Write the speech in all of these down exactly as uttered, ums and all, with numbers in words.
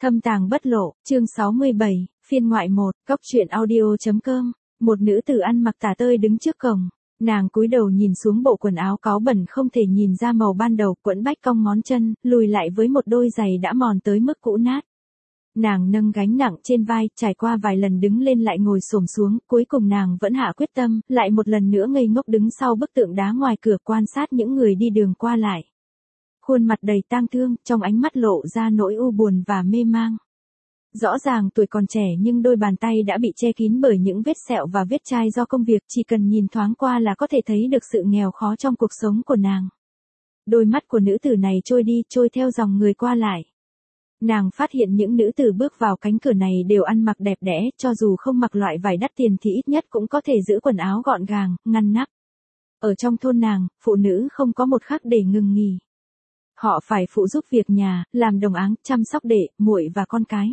Thâm tàng bất lộ, chương sáu mươi bảy, phiên ngoại một, cóc truyện audio.com. Một nữ tử ăn mặc tả tơi đứng trước cổng, nàng cúi đầu nhìn xuống bộ quần áo cáu bẩn không thể nhìn ra màu ban đầu, quẫn bách cong ngón chân, lùi lại với một đôi giày đã mòn tới mức cũ nát. Nàng nâng gánh nặng trên vai, trải qua vài lần đứng lên lại ngồi xổm xuống, cuối cùng nàng vẫn hạ quyết tâm, lại một lần nữa ngây ngốc đứng sau bức tượng đá ngoài cửa quan sát những người đi đường qua lại. Khuôn mặt đầy tang thương, trong ánh mắt lộ ra nỗi u buồn và mê mang. Rõ ràng tuổi còn trẻ nhưng đôi bàn tay đã bị che kín bởi những vết sẹo và vết chai do công việc, chỉ cần nhìn thoáng qua là có thể thấy được sự nghèo khó trong cuộc sống của nàng. Đôi mắt của nữ tử này trôi đi, trôi theo dòng người qua lại. Nàng phát hiện những nữ tử bước vào cánh cửa này đều ăn mặc đẹp đẽ, cho dù không mặc loại vải đắt tiền thì ít nhất cũng có thể giữ quần áo gọn gàng, ngăn nắp. Ở trong thôn nàng, phụ nữ không có một khắc để ngừng nghỉ. Họ phải phụ giúp việc nhà, làm đồng áng, chăm sóc đệ, muội và con cái.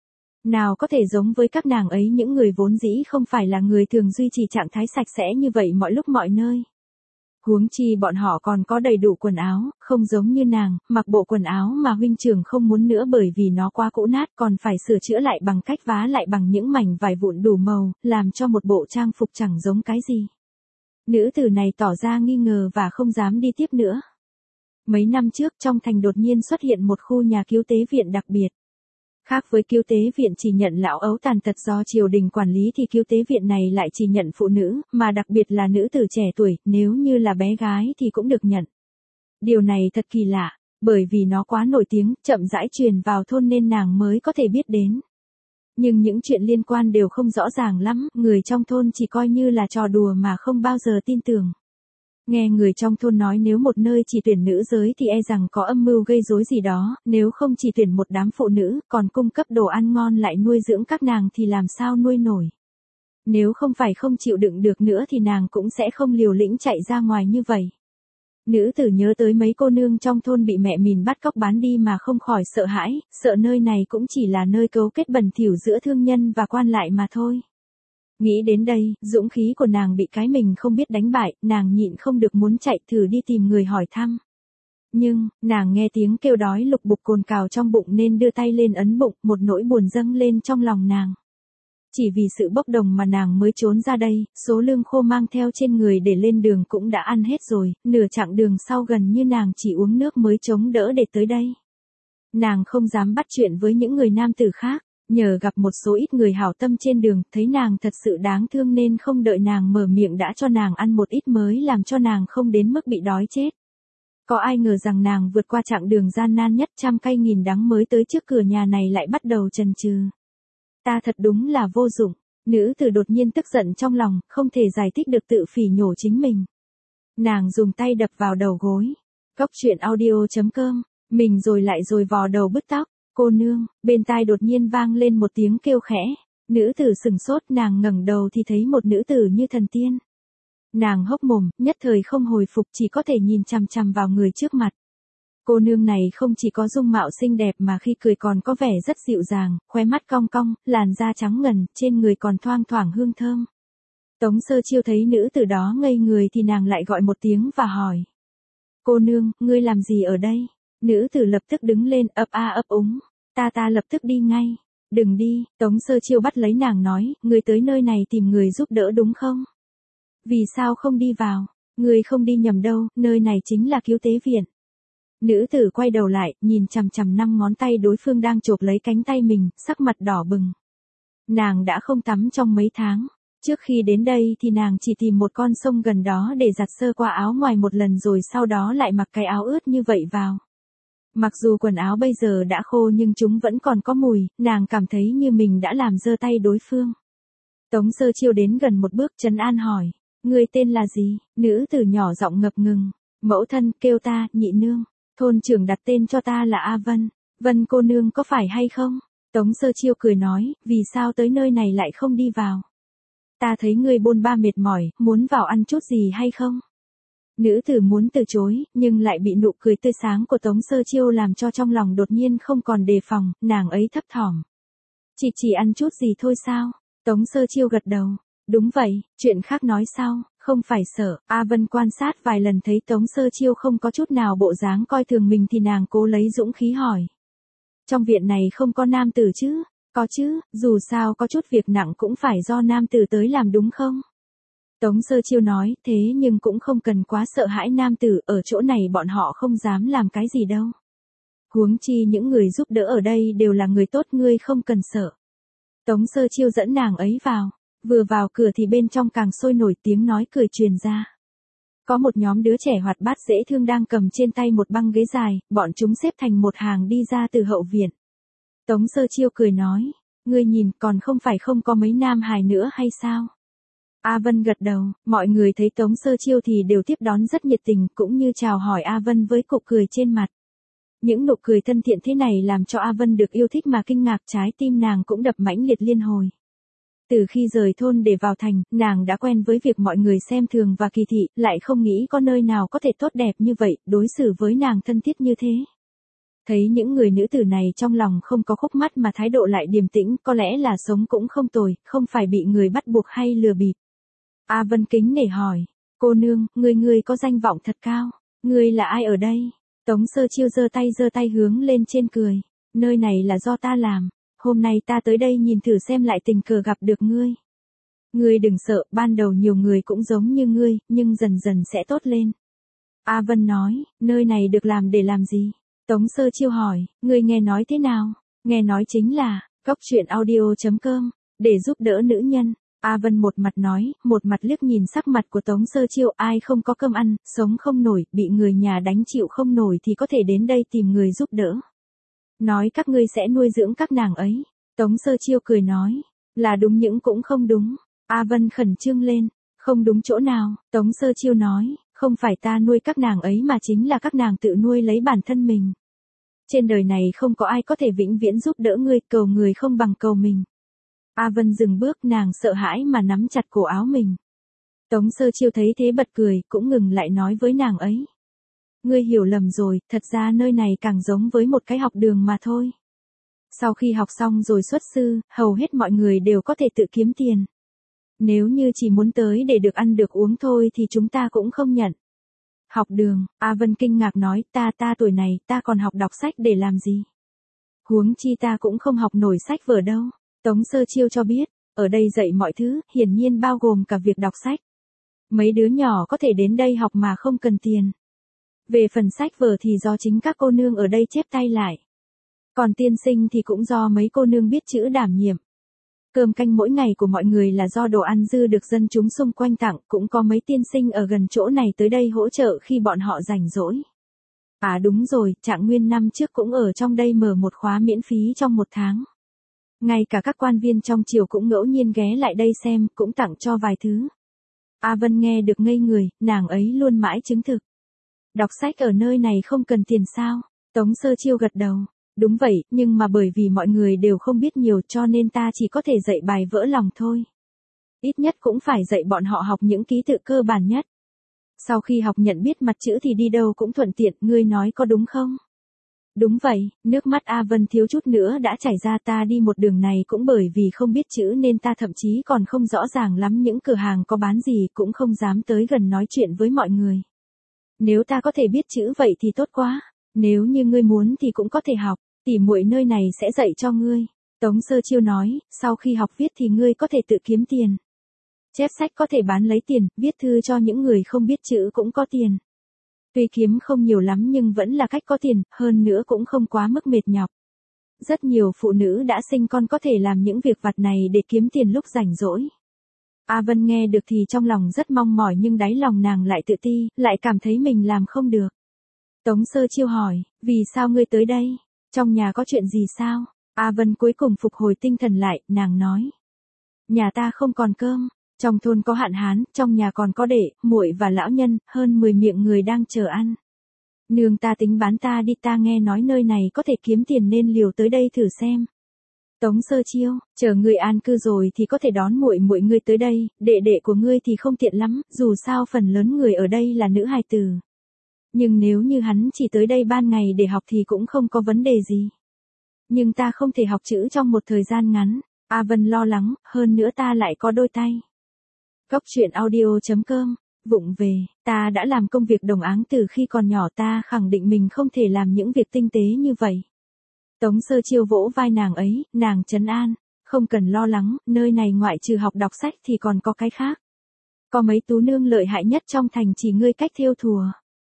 Nào có thể giống với các nàng ấy, những người vốn dĩ không phải là người thường duy trì trạng thái sạch sẽ như vậy mọi lúc mọi nơi. Huống chi bọn họ còn có đầy đủ quần áo, không giống như nàng, mặc bộ quần áo mà huynh trưởng không muốn nữa bởi vì nó quá cũ nát, còn phải sửa chữa lại bằng cách vá lại bằng những mảnh vải vụn đủ màu, làm cho một bộ trang phục chẳng giống cái gì. Nữ tử này tỏ ra nghi ngờ và không dám đi tiếp nữa. Mấy năm trước trong thành đột nhiên xuất hiện một khu nhà cứu tế viện đặc biệt. Khác với cứu tế viện chỉ nhận lão ấu tàn tật do triều đình quản lý thì cứu tế viện này lại chỉ nhận phụ nữ, mà đặc biệt là nữ tử trẻ tuổi, nếu như là bé gái thì cũng được nhận. Điều này thật kỳ lạ, bởi vì nó quá nổi tiếng, chậm rãi truyền vào thôn nên nàng mới có thể biết đến. Nhưng những chuyện liên quan đều không rõ ràng lắm, người trong thôn chỉ coi như là trò đùa mà không bao giờ tin tưởng. Nghe người trong thôn nói nếu một nơi chỉ tuyển nữ giới thì e rằng có âm mưu gây rối gì đó, nếu không chỉ tuyển một đám phụ nữ, còn cung cấp đồ ăn ngon lại nuôi dưỡng các nàng thì làm sao nuôi nổi. Nếu không phải không chịu đựng được nữa thì nàng cũng sẽ không liều lĩnh chạy ra ngoài như vậy. Nữ tử nhớ tới mấy cô nương trong thôn bị mẹ mình bắt cóc bán đi mà không khỏi sợ hãi, sợ nơi này cũng chỉ là nơi cấu kết bẩn thỉu giữa thương nhân và quan lại mà thôi. Nghĩ đến đây, dũng khí của nàng bị cái mình không biết đánh bại, nàng nhịn không được muốn chạy thử đi tìm người hỏi thăm. Nhưng, nàng nghe tiếng kêu đói lục bục cồn cào trong bụng nên đưa tay lên ấn bụng, một nỗi buồn dâng lên trong lòng nàng. Chỉ vì sự bốc đồng mà nàng mới trốn ra đây, số lương khô mang theo trên người để lên đường cũng đã ăn hết rồi, nửa chặng đường sau gần như nàng chỉ uống nước mới chống đỡ để tới đây. Nàng không dám bắt chuyện với những người nam tử khác. Nhờ gặp một số ít người hảo tâm trên đường, thấy nàng thật sự đáng thương nên không đợi nàng mở miệng đã cho nàng ăn một ít mới làm cho nàng không đến mức bị đói chết. Có ai ngờ rằng nàng vượt qua chặng đường gian nan nhất trăm cay nghìn đắng mới tới trước cửa nhà này lại bắt đầu chần chừ. Ta thật đúng là vô dụng, nữ tử đột nhiên tức giận trong lòng, không thể giải thích được tự phỉ nhổ chính mình. Nàng dùng tay đập vào đầu gối. Cóc truyện audio.com, mình rồi lại rồi vò đầu bứt tóc. Cô nương, bên tai đột nhiên vang lên một tiếng kêu khẽ. Nữ tử sừng sốt, nàng ngẩng đầu thì thấy một nữ tử như thần tiên. Nàng hốc mồm, nhất thời không hồi phục, chỉ có thể nhìn chằm chằm vào người trước mặt. Cô nương này không chỉ có dung mạo xinh đẹp mà khi cười còn có vẻ rất dịu dàng, khóe mắt cong cong, làn da trắng ngần, trên người còn thoang thoảng hương thơm. Tống Sơ Chiêu thấy nữ tử đó ngây người thì nàng lại gọi một tiếng và hỏi. Cô nương, ngươi làm gì ở đây? Nữ tử lập tức đứng lên, ấp a ấp úng. Ta ta lập tức đi ngay. Đừng đi, Tống Sơ Chiêu bắt lấy nàng nói, ngươi tới nơi này tìm người giúp đỡ đúng không? Vì sao không đi vào? Ngươi không đi nhầm đâu, nơi này chính là cứu tế viện. Nữ tử quay đầu lại, nhìn chằm chằm năm ngón tay đối phương đang chộp lấy cánh tay mình, sắc mặt đỏ bừng. Nàng đã không tắm trong mấy tháng. Trước khi đến đây thì nàng chỉ tìm một con sông gần đó để giặt sơ qua áo ngoài một lần rồi sau đó lại mặc cái áo ướt như vậy vào. Mặc dù quần áo bây giờ đã khô nhưng chúng vẫn còn có mùi, nàng cảm thấy như mình đã làm dơ tay đối phương. Tống Sơ Chiêu đến gần một bước trấn an hỏi, ngươi tên là gì? Nữ tử nhỏ giọng ngập ngừng, mẫu thân kêu ta, nhị nương, thôn trưởng đặt tên cho ta là A Vân, Vân cô nương có phải hay không? Tống Sơ Chiêu cười nói, vì sao tới nơi này lại không đi vào? Ta thấy ngươi bôn ba mệt mỏi, muốn vào ăn chút gì hay không? Nữ tử muốn từ chối, nhưng lại bị nụ cười tươi sáng của Tống Sơ Chiêu làm cho trong lòng đột nhiên không còn đề phòng, nàng ấy thấp thỏm. Chỉ chỉ ăn chút gì thôi sao? Tống Sơ Chiêu gật đầu. Đúng vậy, chuyện khác nói sau, không phải sợ. A Vân quan sát vài lần thấy Tống Sơ Chiêu không có chút nào bộ dáng coi thường mình thì nàng cố lấy dũng khí hỏi. Trong viện này không có nam tử chứ? Có chứ, dù sao có chút việc nặng cũng phải do nam tử tới làm đúng không? Tống Sơ Chiêu nói, thế nhưng cũng không cần quá sợ hãi nam tử, ở chỗ này bọn họ không dám làm cái gì đâu. Huống chi những người giúp đỡ ở đây đều là người tốt, ngươi không cần sợ. Tống Sơ Chiêu dẫn nàng ấy vào, vừa vào cửa thì bên trong càng sôi nổi tiếng nói cười truyền ra. Có một nhóm đứa trẻ hoạt bát dễ thương đang cầm trên tay một băng ghế dài, bọn chúng xếp thành một hàng đi ra từ hậu viện. Tống Sơ Chiêu cười nói, ngươi nhìn còn không phải không có mấy nam hài nữa hay sao? A Vân gật đầu, mọi người thấy Tống Sơ Chiêu thì đều tiếp đón rất nhiệt tình, cũng như chào hỏi A Vân với cục cười trên mặt. Những nụ cười thân thiện thế này làm cho A Vân được yêu thích mà kinh ngạc, trái tim nàng cũng đập mãnh liệt liên hồi. Từ khi rời thôn để vào thành, nàng đã quen với việc mọi người xem thường và kỳ thị, lại không nghĩ có nơi nào có thể tốt đẹp như vậy, đối xử với nàng thân thiết như thế. Thấy những người nữ tử này trong lòng không có khúc mắc mà thái độ lại điềm tĩnh, có lẽ là sống cũng không tồi, không phải bị người bắt buộc hay lừa bịp. A Vân kính nể hỏi, cô nương, ngươi ngươi có danh vọng thật cao, ngươi là ai ở đây? Tống Sơ Chiêu giơ tay giơ tay hướng lên trên cười, nơi này là do ta làm, hôm nay ta tới đây nhìn thử xem lại tình cờ gặp được ngươi. Ngươi đừng sợ, ban đầu nhiều người cũng giống như ngươi, nhưng dần dần sẽ tốt lên. A Vân nói, nơi này được làm để làm gì? Tống Sơ Chiêu hỏi, ngươi nghe nói thế nào? Nghe nói chính là, cốc truyện audio chấm com, để giúp đỡ nữ nhân. A Vân một mặt nói, một mặt liếc nhìn sắc mặt của Tống Sơ Chiêu, ai không có cơm ăn, sống không nổi, bị người nhà đánh chịu không nổi thì có thể đến đây tìm người giúp đỡ. Nói các ngươi sẽ nuôi dưỡng các nàng ấy. Tống Sơ Chiêu cười nói, là đúng những cũng không đúng. A Vân khẩn trương lên, không đúng chỗ nào? Tống Sơ Chiêu nói, không phải ta nuôi các nàng ấy mà chính là các nàng tự nuôi lấy bản thân mình. Trên đời này không có ai có thể vĩnh viễn giúp đỡ ngươi, cầu người không bằng cầu mình. A Vân dừng bước, nàng sợ hãi mà nắm chặt cổ áo mình. Tống Sơ Chiêu thấy thế bật cười, cũng ngừng lại nói với nàng ấy. Ngươi hiểu lầm rồi, thật ra nơi này càng giống với một cái học đường mà thôi. Sau khi học xong rồi xuất sư, hầu hết mọi người đều có thể tự kiếm tiền. Nếu như chỉ muốn tới để được ăn được uống thôi thì chúng ta cũng không nhận. Học đường, A Vân kinh ngạc nói, ta ta tuổi này, ta còn học đọc sách để làm gì? Huống chi ta cũng không học nổi sách vở đâu. Tống Sơ Chiêu cho biết, ở đây dạy mọi thứ, hiển nhiên bao gồm cả việc đọc sách. Mấy đứa nhỏ có thể đến đây học mà không cần tiền. Về phần sách vở thì do chính các cô nương ở đây chép tay lại. Còn tiên sinh thì cũng do mấy cô nương biết chữ đảm nhiệm. Cơm canh mỗi ngày của mọi người là do đồ ăn dư được dân chúng xung quanh tặng, cũng có mấy tiên sinh ở gần chỗ này tới đây hỗ trợ khi bọn họ rảnh rỗi. À đúng rồi, Trạng Nguyên năm trước cũng ở trong đây mở một khóa miễn phí trong một tháng. Ngay cả các quan viên trong triều cũng ngẫu nhiên ghé lại đây xem, cũng tặng cho vài thứ. A Vân nghe được ngây người, nàng ấy luôn mãi chứng thực. Đọc sách ở nơi này không cần tiền sao? Tống Sơ Chiêu gật đầu. Đúng vậy, nhưng mà bởi vì mọi người đều không biết nhiều cho nên ta chỉ có thể dạy bài vỡ lòng thôi. Ít nhất cũng phải dạy bọn họ học những ký tự cơ bản nhất. Sau khi học nhận biết mặt chữ thì đi đâu cũng thuận tiện, ngươi nói có đúng không? Đúng vậy, nước mắt A Vân thiếu chút nữa đã chảy ra, ta đi một đường này cũng bởi vì không biết chữ nên ta thậm chí còn không rõ ràng lắm những cửa hàng có bán gì, cũng không dám tới gần nói chuyện với mọi người. Nếu ta có thể biết chữ vậy thì tốt quá, nếu như ngươi muốn thì cũng có thể học, tỉ muội nơi này sẽ dạy cho ngươi. Tống Sơ Chiêu nói, sau khi học viết thì ngươi có thể tự kiếm tiền. Chép sách có thể bán lấy tiền, viết thư cho những người không biết chữ cũng có tiền. Tuy kiếm không nhiều lắm nhưng vẫn là cách có tiền, hơn nữa cũng không quá mức mệt nhọc. Rất nhiều phụ nữ đã sinh con có thể làm những việc vặt này để kiếm tiền lúc rảnh rỗi. A Vân nghe được thì trong lòng rất mong mỏi nhưng đáy lòng nàng lại tự ti, lại cảm thấy mình làm không được. Tống Sơ Chiêu hỏi, vì sao ngươi tới đây? Trong nhà có chuyện gì sao? A Vân cuối cùng phục hồi tinh thần lại, nàng nói. Nhà ta không còn cơm, trong thôn có hạn hán, trong nhà còn có đệ, muội và lão nhân, hơn mười miệng người đang chờ ăn. Nương ta tính bán ta đi, ta nghe nói nơi này có thể kiếm tiền nên liều tới đây thử xem. Tống Sơ Chiêu, chờ ngươi an cư rồi thì có thể đón muội muội ngươi tới đây, đệ đệ của ngươi thì không tiện lắm, dù sao phần lớn người ở đây là nữ hài tử. Nhưng nếu như hắn chỉ tới đây ban ngày để học thì cũng không có vấn đề gì. Nhưng ta không thể học chữ trong một thời gian ngắn. A Vân lo lắng, hơn nữa ta lại có đôi tay. Cốc truyện audio chấm com, vụng về, ta đã làm công việc đồng áng từ khi còn nhỏ, ta khẳng định mình không thể làm những việc tinh tế như vậy. Tống Sơ Chiêu vỗ vai nàng ấy, nàng trấn an, không cần lo lắng, nơi này ngoại trừ học đọc sách thì còn có cái khác. Có mấy tú nương lợi hại nhất trong thành chỉ ngươi cách thêu thùa.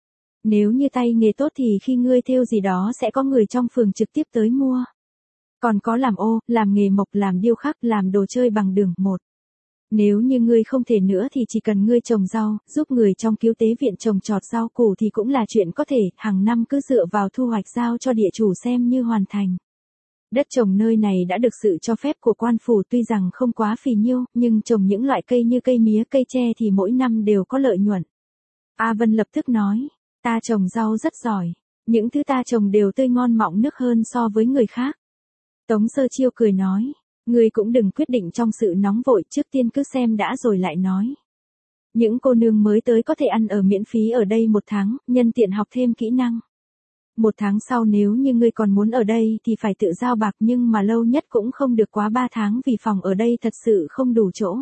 Nếu như tay nghề tốt thì khi ngươi thêu gì đó sẽ có người trong phường trực tiếp tới mua. Còn có làm ô, làm nghề mộc, làm điêu khắc, làm đồ chơi bằng đường, một. Nếu như ngươi không thể nữa thì chỉ cần ngươi trồng rau, giúp người trong cứu tế viện trồng trọt rau củ thì cũng là chuyện có thể, hàng năm cứ dựa vào thu hoạch giao cho địa chủ xem như hoàn thành. Đất trồng nơi này đã được sự cho phép của quan phủ, tuy rằng không quá phì nhiêu, nhưng trồng những loại cây như cây mía, cây tre thì mỗi năm đều có lợi nhuận. A Vân lập tức nói, ta trồng rau rất giỏi, những thứ ta trồng đều tươi ngon mọng nước hơn so với người khác. Tống Sơ Chiêu cười nói, ngươi cũng đừng quyết định trong sự nóng vội, trước tiên cứ xem đã rồi lại nói. Những cô nương mới tới có thể ăn ở miễn phí ở đây một tháng, nhân tiện học thêm kỹ năng. Một tháng sau nếu như ngươi còn muốn ở đây thì phải tự giao bạc, nhưng mà lâu nhất cũng không được quá ba tháng vì phòng ở đây thật sự không đủ chỗ.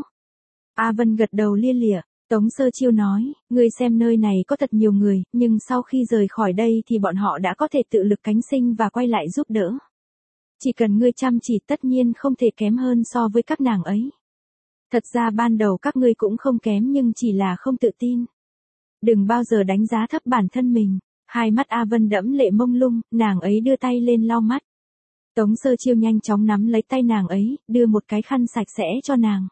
A Vân gật đầu lia lịa. Tống Sơ Chiêu nói, ngươi xem nơi này có thật nhiều người, nhưng sau khi rời khỏi đây thì bọn họ đã có thể tự lực cánh sinh và quay lại giúp đỡ. Chỉ cần ngươi chăm chỉ tất nhiên không thể kém hơn so với các nàng ấy. Thật ra ban đầu các ngươi cũng không kém nhưng chỉ là không tự tin. Đừng bao giờ đánh giá thấp bản thân mình. Hai mắt A Vân đẫm lệ mông lung, nàng ấy đưa tay lên lau mắt. Tống Sơ Chiêu nhanh chóng nắm lấy tay nàng ấy, đưa một cái khăn sạch sẽ cho nàng.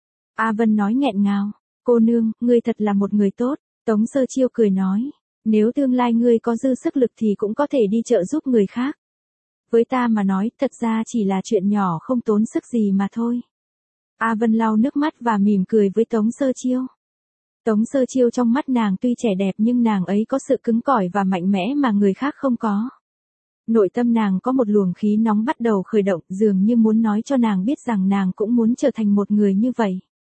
A Vân nói nghẹn ngào, cô nương, ngươi thật là một người tốt. Tống Sơ Chiêu cười nói, nếu tương lai ngươi có dư sức lực thì cũng có thể đi trợ giúp người khác. Với ta mà nói, thật ra chỉ là chuyện nhỏ không tốn sức gì mà thôi. A Vân lau nước mắt và mỉm cười với Tống Sơ Chiêu. Tống Sơ Chiêu trong mắt nàng tuy trẻ đẹp nhưng nàng ấy có sự cứng cỏi và mạnh mẽ mà người khác không có. Nội tâm nàng có một luồng khí nóng bắt đầu khởi động, dường như muốn nói cho nàng biết rằng nàng cũng muốn trở thành một người như vậy.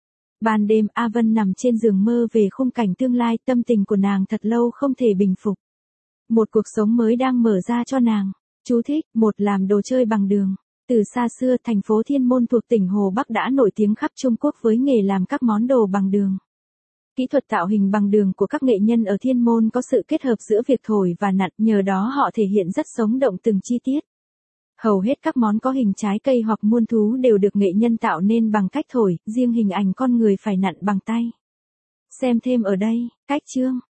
Ban đêm A Vân nằm trên giường mơ về khung cảnh tương lai, tâm tình của nàng thật lâu không thể bình phục. Một cuộc sống mới đang mở ra cho nàng. Chú thích, một làm đồ chơi bằng đường. Từ xa xưa, thành phố Thiên Môn thuộc tỉnh Hồ Bắc đã nổi tiếng khắp Trung Quốc với nghề làm các món đồ bằng đường. Kỹ thuật tạo hình bằng đường của các nghệ nhân ở Thiên Môn có sự kết hợp giữa việc thổi và nặn, nhờ đó họ thể hiện rất sống động từng chi tiết. Hầu hết các món có hình trái cây hoặc muôn thú đều được nghệ nhân tạo nên bằng cách thổi, riêng hình ảnh con người phải nặn bằng tay. Xem thêm ở đây, cách chương.